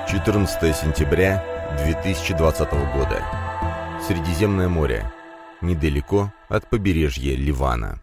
14 сентября 2020 года. Средиземное море. Недалеко от побережья Ливана.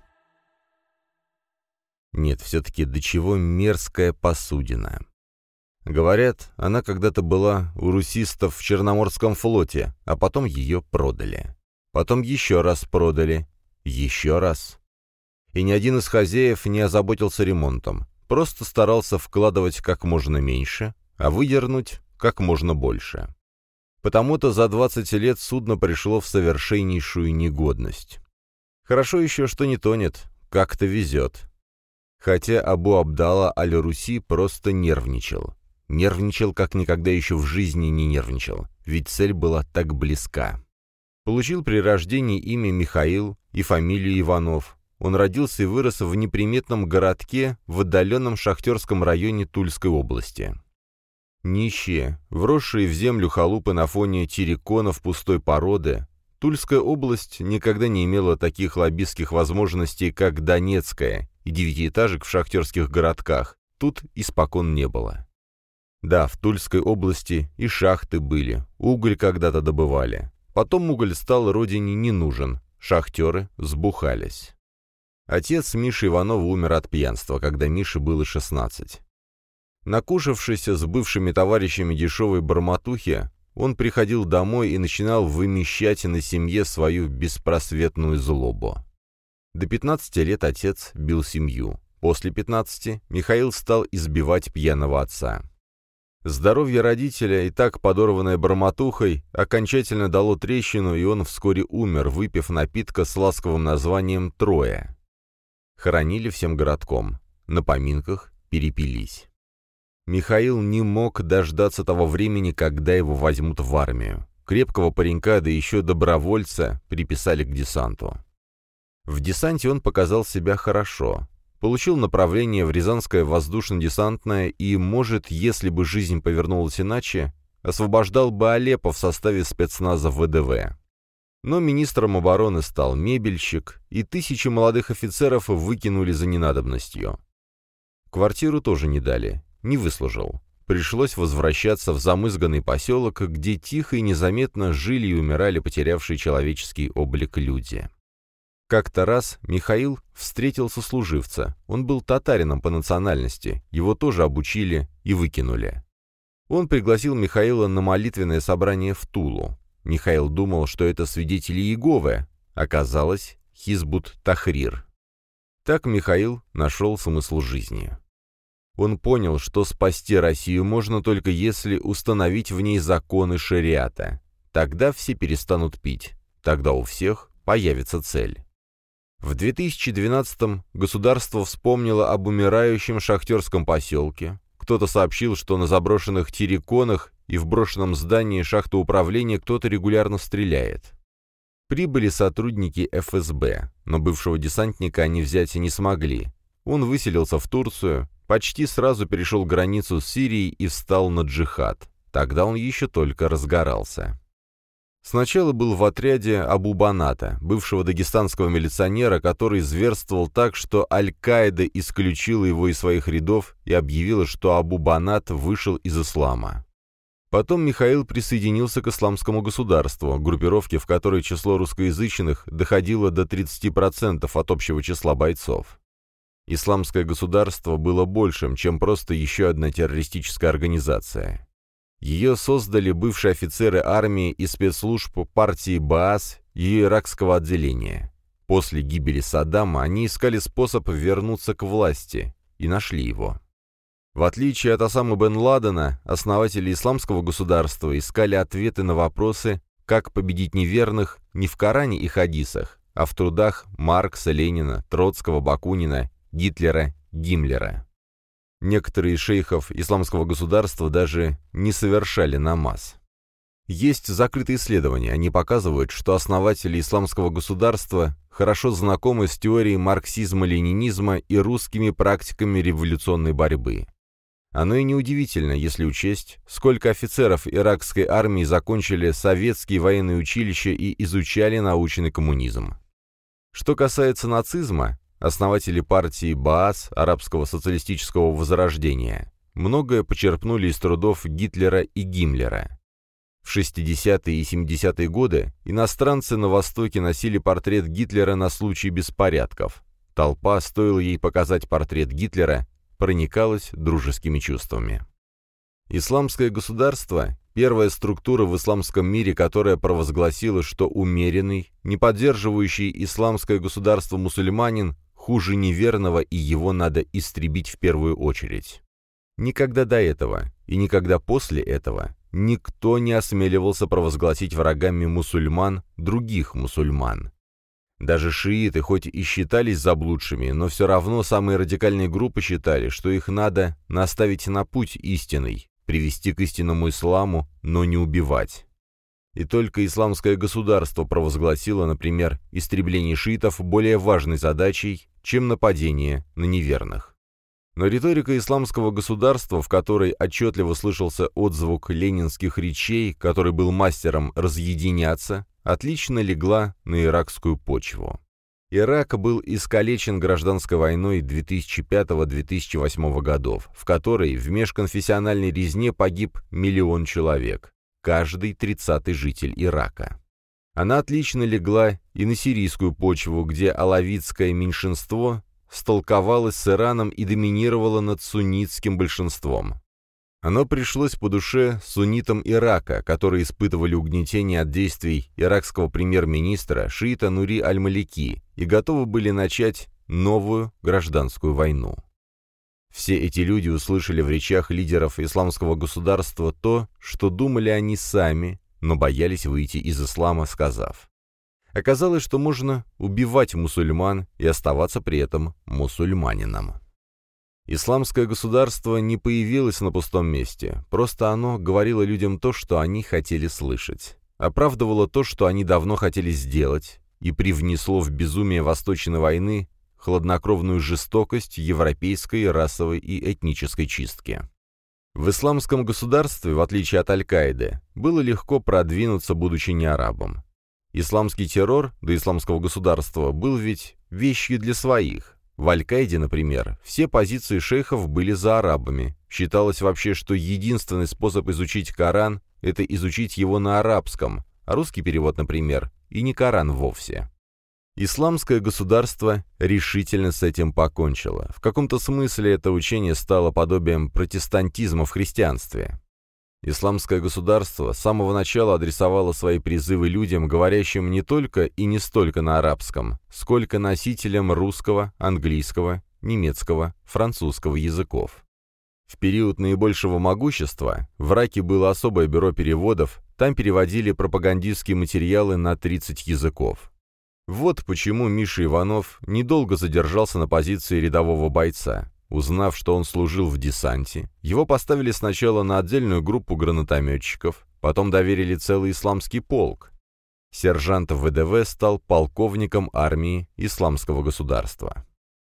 Нет, все-таки до чего мерзкая посудина. Говорят, она когда-то была у русистов в Черноморском флоте, а потом ее продали. Потом еще раз продали. Еще раз. И ни один из хозяев не озаботился ремонтом. Просто старался вкладывать как можно меньше, а выдернуть как можно больше. Потому-то за 20 лет судно пришло в совершеннейшую негодность. Хорошо еще, что не тонет, как-то везет. Хотя Абу Абдалла Аль-Руси просто нервничал. Нервничал, как никогда еще в жизни не нервничал, ведь цель была так близка. Получил при рождении имя Михаил и фамилию Иванов. Он родился и вырос в неприметном городке в отдаленном шахтерском районе Тульской области. Нищие, вросшие в землю халупы на фоне терриконов пустой породы, Тульская область никогда не имела таких лоббистских возможностей, как Донецкая, и девятиэтажек в шахтерских городках тут испокон не было. Да, в Тульской области и шахты были, уголь когда-то добывали. Потом уголь стал родине не нужен, шахтеры сбухались. Отец Миши Иванова умер от пьянства, когда Мише было 16. Накушавшись с бывшими товарищами дешевой бормотухи, он приходил домой и начинал вымещать на семье свою беспросветную злобу. До 15 лет отец бил семью. После 15 Михаил стал избивать пьяного отца. Здоровье родителя, и так подорванное бормотухой, окончательно дало трещину, и он вскоре умер, выпив напитка с ласковым названием «Трое». Хоронили всем городком. На поминках перепились. Михаил не мог дождаться того времени, когда его возьмут в армию. Крепкого паренька, да еще добровольца, приписали к десанту. В десанте он показал себя хорошо. Получил направление в Рязанское воздушно-десантное и, может, если бы жизнь повернулась иначе, освобождал бы Алеппо в составе спецназа ВДВ. Но министром обороны стал мебельщик, и тысячи молодых офицеров выкинули за ненадобностью. Квартиру тоже не дали, не выслужил. Пришлось возвращаться в замызганный поселок, где тихо и незаметно жили и умирали потерявшие человеческий облик люди. Как-то раз Михаил встретил сослуживца. Он был татарином по национальности, его тоже обучили и выкинули. Он пригласил Михаила на молитвенное собрание в Тулу. Михаил думал, что это свидетели Иеговы. Оказалось, Хизбут-Тахрир. Так Михаил нашел смысл жизни. Он понял, что спасти Россию можно только если установить в ней законы шариата. Тогда все перестанут пить. Тогда у всех появится цель. В 2012-м государство вспомнило об умирающем шахтерском поселке. Кто-то сообщил, что на заброшенных терриконах и в брошенном здании шахты управления кто-то регулярно стреляет. Прибыли сотрудники ФСБ, но бывшего десантника они взять не смогли. Он выселился в Турцию, почти сразу перешел границу с Сирией и встал на джихад. Тогда он еще только разгорался. Сначала был в отряде Абу Баната, бывшего дагестанского милиционера, который зверствовал так, что Аль-Каида исключила его из своих рядов и объявила, что Абу Банат вышел из ислама. Потом Михаил присоединился к исламскому государству, группировке, в которой число русскоязычных доходило до 30% от общего числа бойцов. Исламское государство было большим, чем просто еще одна террористическая организация. Ее создали бывшие офицеры армии и спецслужб партии Баас, ее иракского отделения. После гибели Саддама они искали способ вернуться к власти, и нашли его. В отличие от Осамы бен Ладена, основатели исламского государства искали ответы на вопросы, как победить неверных, не в Коране и хадисах, а в трудах Маркса, Ленина, Троцкого, Бакунина, Гитлера, Гиммлера. Некоторые из шейхов исламского государства даже не совершали намаз. Есть закрытые исследования, они показывают, что основатели исламского государства хорошо знакомы с теорией марксизма-ленинизма и русскими практиками революционной борьбы. Оно и неудивительно, если учесть, сколько офицеров иракской армии закончили советские военные училища и изучали научный коммунизм. Что касается нацизма, основатели партии Баас, арабского социалистического возрождения, многое почерпнули из трудов Гитлера и Гиммлера. В 60-е и 70-е годы иностранцы на Востоке носили портрет Гитлера на случай беспорядков. Толпа, стоило ей показать портрет Гитлера, проникалась дружескими чувствами. Исламское государство – первая структура в исламском мире, которая провозгласила, что умеренный, не поддерживающий исламское государство мусульманин хуже неверного, и его надо истребить в первую очередь. Никогда до этого и никогда после этого никто не осмеливался провозгласить врагами мусульман других мусульман. Даже шииты, хоть и считались заблудшими, но все равно самые радикальные группы считали, что их надо наставить на путь истинный, привести к истинному исламу, но не убивать. И только исламское государство провозгласило, например, истребление шиитов более важной задачей, чем нападение на неверных. Но риторика исламского государства, в которой отчетливо слышался отзвук ленинских речей, который был мастером разъединяться, отлично легла на иракскую почву. Ирак был искалечен гражданской войной 2005-2008 годов, в которой в межконфессиональной резне погиб 1 миллион человек, каждый 30-й житель Ирака. Она отлично легла и на сирийскую почву, где алавитское меньшинство столковалось с Ираном и доминировало над суннитским большинством. Оно пришлось по душе суннитам Ирака, которые испытывали угнетение от действий иракского премьер-министра шиита Нури аль-Малики и готовы были начать новую гражданскую войну. Все эти люди услышали в речах лидеров исламского государства то, что думали они сами, но боялись выйти из ислама, сказав: оказалось, что можно убивать мусульман и оставаться при этом мусульманином. Исламское государство не появилось на пустом месте, просто оно говорило людям то, что они хотели слышать, оправдывало то, что они давно хотели сделать, и привнесло в безумие Восточной войны хладнокровную жестокость европейской расовой и этнической чистки. В исламском государстве, в отличие от Аль-Каиды, было легко продвинуться, будучи не арабом. Исламский террор до исламского государства был ведь вещью для своих. В Аль-Каиде, например, все позиции шейхов были за арабами. Считалось вообще, что единственный способ изучить Коран – это изучить его на арабском, а русский перевод, например, и не Коран вовсе. Исламское государство решительно с этим покончило. В каком-то смысле это учение стало подобием протестантизма в христианстве. Исламское государство с самого начала адресовало свои призывы людям, говорящим не только и не столько на арабском, сколько носителям русского, английского, немецкого, французского языков. В период наибольшего могущества в Ираке было особое бюро переводов, там переводили пропагандистские материалы на 30 языков. Вот почему Миша Иванов недолго задержался на позиции рядового бойца. Узнав, что он служил в десанте, его поставили сначала на отдельную группу гранатометчиков, потом доверили целый исламский полк. Сержант ВДВ стал полковником армии исламского государства.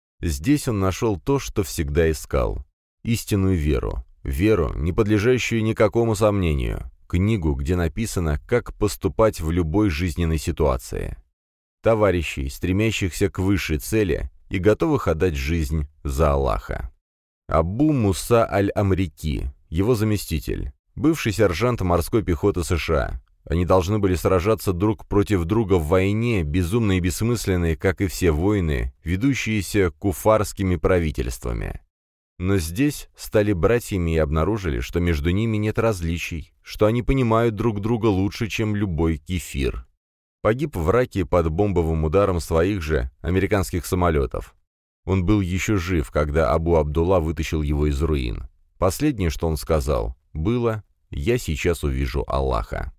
Здесь он нашел то, что всегда искал – истинную веру, веру, не подлежащую никакому сомнению, книгу, где написано, как поступать в любой жизненной ситуации. Товарищей, стремящихся к высшей цели и готовых отдать жизнь за Аллаха. Абу Муса аль-Амрики, его заместитель, бывший сержант морской пехоты США. Они должны были сражаться друг против друга в войне, безумной и бессмысленной, как и все войны, ведущиеся куфарскими правительствами. Но здесь стали братьями и обнаружили, что между ними нет различий, что они понимают друг друга лучше, чем любой кефир. Погиб в Ираке под бомбовым ударом своих же американских самолетов. Он был еще жив, когда Абу Абдулла вытащил его из руин. Последнее, что он сказал, было: «Я сейчас увижу Аллаха».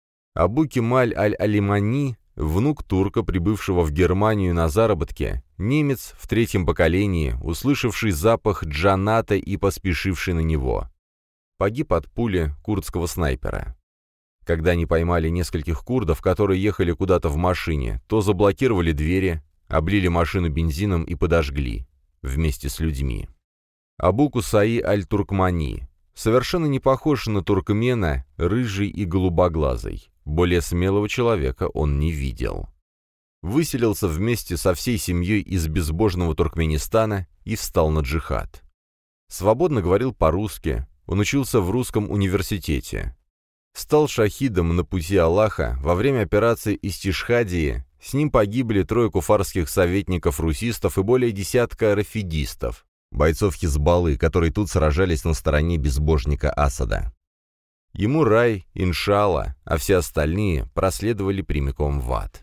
Абу Кемаль аль-Алимани, внук турка, прибывшего в Германию на заработки, немец в 3-м поколении, услышавший запах джаната и поспешивший на него. Погиб от пули курдского снайпера. Когда они поймали нескольких курдов, которые ехали куда-то в машине, то заблокировали двери, облили машину бензином и подожгли, вместе с людьми. Абу Кусаи аль-Туркмани, совершенно не похож на туркмена, рыжий и голубоглазый. Более смелого человека он не видел. Выселился вместе со всей семьей из безбожного Туркменистана и встал на джихад. Свободно говорил по-русски, он учился в русском университете. Стал шахидом на пути Аллаха во время операции Истишхадии, с ним погибли 3 куфарских советников-русистов и более десятка рафидистов, бойцов Хизбаллы, которые тут сражались на стороне безбожника Асада. Ему рай, иншалла, а все остальные проследовали прямиком в ад.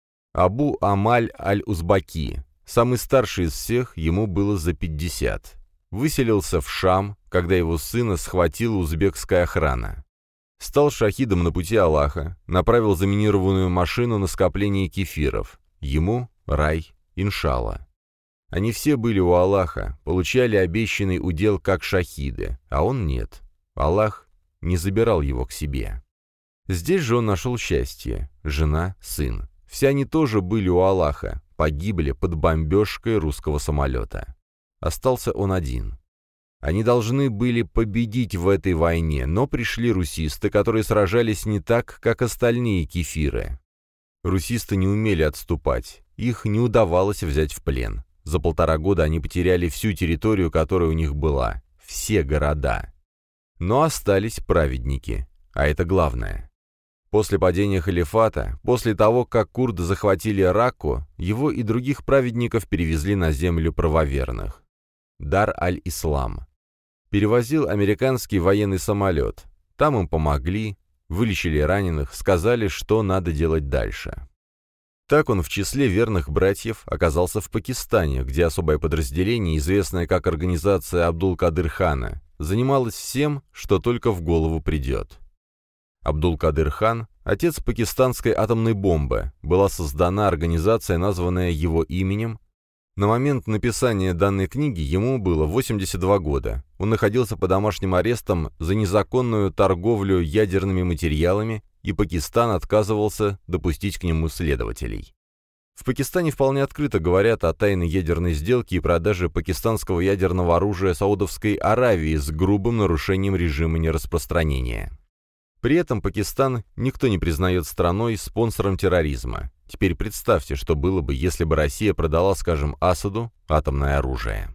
Абу Амаль аль-Узбаки, самый старший из всех, ему было за 50. Выселился в Шам, когда его сына схватила узбекская охрана. Стал шахидом на пути Аллаха, направил заминированную машину на скопление кефиров. Ему рай, иншалла. Они все были у Аллаха, получали обещанный удел как шахиды, а он нет. Аллах не забирал его к себе. Здесь же он нашел счастье. Жена, сын. Все они тоже были у Аллаха, погибли под бомбежкой русского самолета. Остался он один. Они должны были победить в этой войне, но пришли русисты, которые сражались не так, как остальные кефиры. Русисты не умели отступать, их не удавалось взять в плен. За 1,5 года они потеряли всю территорию, которая у них была, все города. Но остались праведники, а это главное. После падения халифата, после того, как курды захватили Ракку, его и других праведников перевезли на землю правоверных. Дар-аль-Ислам. Перевозил американский военный самолет. Там им помогли, вылечили раненых, сказали, что надо делать дальше. Так он в числе верных братьев оказался в Пакистане, где особое подразделение, известное как организация Абдул-Кадыр-хана, занималось всем, что только в голову придет. Абдул-Кадыр-хан, отец пакистанской атомной бомбы, была создана организация, названная его именем. На момент написания данной книги ему было 82 года. Он находился под домашним арестом за незаконную торговлю ядерными материалами, и Пакистан отказывался допустить к нему следователей. В Пакистане вполне открыто говорят о тайной ядерной сделке и продаже пакистанского ядерного оружия Саудовской Аравии с грубым нарушением режима нераспространения. При этом Пакистан никто не признает страной спонсором терроризма. Теперь представьте, что было бы, если бы Россия продала, скажем, Асаду атомное оружие.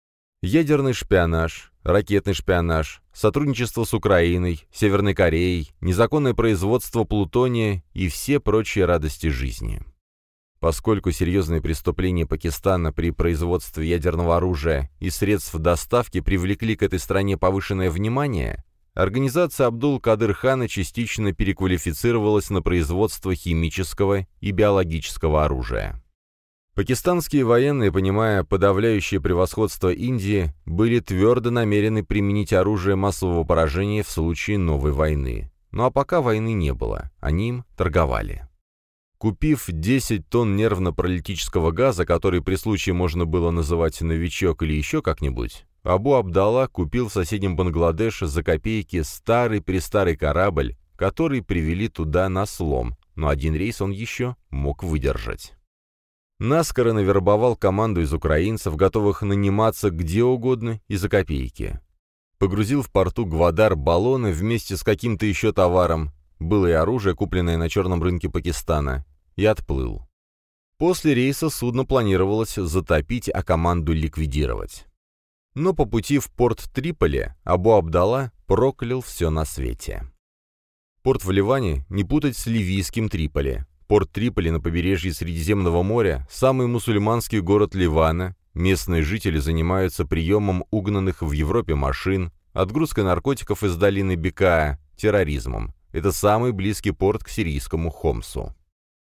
Ядерный шпионаж, ракетный шпионаж, сотрудничество с Украиной, Северной Кореей, незаконное производство плутония и все прочие радости жизни. Поскольку серьезные преступления Пакистана при производстве ядерного оружия и средств доставки привлекли к этой стране повышенное внимание, организация Абдул-Кадыр-хана частично переквалифицировалась на производство химического и биологического оружия. Пакистанские военные, понимая подавляющее превосходство Индии, были твердо намерены применить оружие массового поражения в случае новой войны. Ну а пока войны не было, они им торговали. Купив 10 тонн нервно-паралитического газа, который при случае можно было называть «новичок» или еще как-нибудь, Абу Абдалла купил в соседнем Бангладеше за копейки старый-престарый корабль, который привели туда на слом, но один рейс он еще мог выдержать. Наскоро навербовал команду из украинцев, готовых наниматься где угодно и за копейки. Погрузил в порту Гвадар баллоны вместе с каким-то еще товаром, было и оружие, купленное на черном рынке Пакистана, и отплыл. После рейса судно планировалось затопить, а команду ликвидировать. Но по пути в порт Триполи Абу Абдалла проклял все на свете. Порт в Ливане не путать с ливийским Триполи. Порт Триполи на побережье Средиземного моря – самый мусульманский город Ливана. Местные жители занимаются приемом угнанных в Европе машин, отгрузкой наркотиков из долины Бекаа, терроризмом. Это самый близкий порт к сирийскому Хомсу.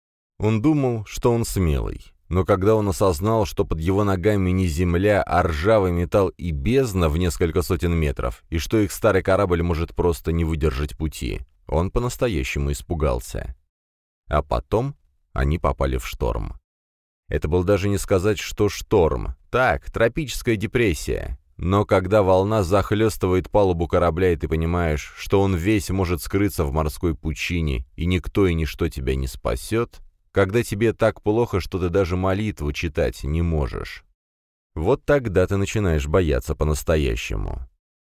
Он думал, что он смелый. Но когда он осознал, что под его ногами не земля, а ржавый металл и бездна в несколько сотен метров, и что их старый корабль может просто не выдержать пути, он по-настоящему испугался. А потом они попали в шторм. Это был даже не сказать, что шторм. Так, тропическая депрессия. Но когда волна захлестывает палубу корабля, и ты понимаешь, что он весь может скрыться в морской пучине, и никто и ничто тебя не спасет, когда тебе так плохо, что ты даже молитву читать не можешь. Вот тогда ты начинаешь бояться по-настоящему.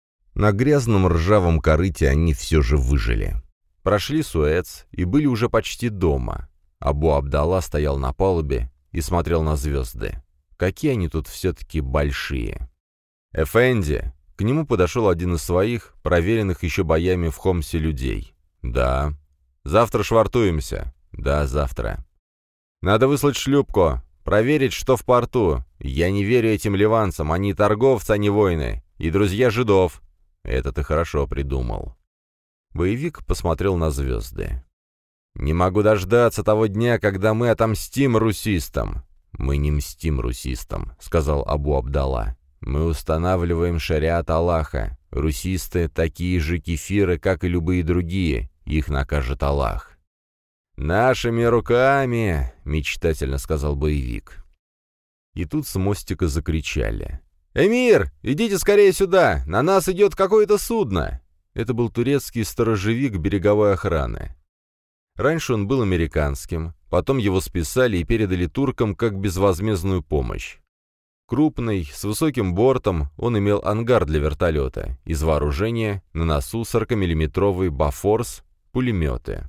На грязном ржавом корыте они все же выжили. Прошли Суэц и были уже почти дома. Абу Абдалла стоял на палубе и смотрел на звезды. Какие они тут все-таки большие. «Эфенди, К нему подошел один из своих, проверенных еще боями в Хомсе людей. «Да». «Завтра швартуемся?» «Да, завтра». «Надо выслать шлюпку, проверить, что в порту. Я не верю этим ливанцам, они торговцы, а не воины, и друзья жидов». «Это ты хорошо придумал». Боевик посмотрел на звезды. «Не могу дождаться того дня, когда мы отомстим русистам». «Мы не мстим русистам», — сказал Абу Абдалла. «Мы устанавливаем шариат Аллаха. Русисты — такие же кефиры, как и любые другие. Их накажет Аллах». «Нашими руками», — мечтательно сказал боевик. И тут с мостика закричали. «Эмир, идите скорее сюда! На нас идет какое-то судно!» Это был турецкий сторожевик береговой охраны. Раньше он был американским, потом его списали и передали туркам как безвозмездную помощь. Крупный, с высоким бортом, он имел ангар для вертолета. Из вооружения на носу 40-миллиметровый Бафорс, пулеметы.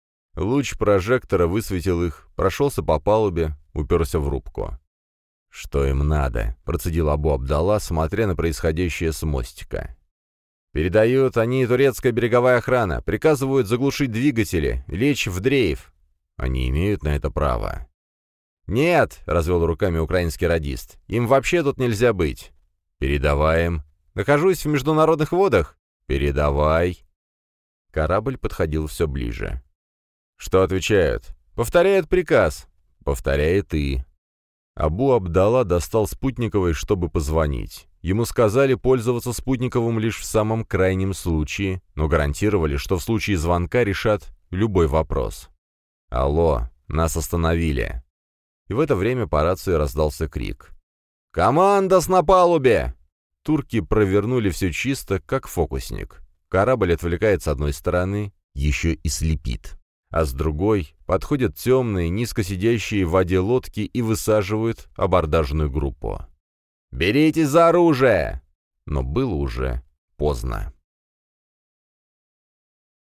Луч прожектора высветил их, прошелся по палубе, уперся в рубку. «Что им надо?» — процедил Абу Абдалла, смотря на происходящее с мостика. «Передают, они турецкая береговая охрана, приказывают заглушить двигатели, лечь в дрейф. Они имеют на это право». «Нет», — развел руками украинский радист, — «им вообще тут нельзя быть». «Передаваем». «Нахожусь в международных водах». «Передавай». Корабль подходил все ближе. «Что отвечают?» «Повторяют приказ». «Повторяет и». Абу Абдалла достал спутниковый, чтобы позвонить. Ему сказали пользоваться спутниковым лишь в самом крайнем случае, но гарантировали, что в случае звонка решат любой вопрос. «Алло, нас остановили». И в это время по рации раздался крик. «Командос на палубе!» Турки провернули все чисто, как фокусник. Корабль отвлекает с одной стороны, еще и слепит. А с другой подходят темные, низко сидящие в воде лодки и высаживают абордажную группу. «Беритесь за оружие!» Но было уже поздно.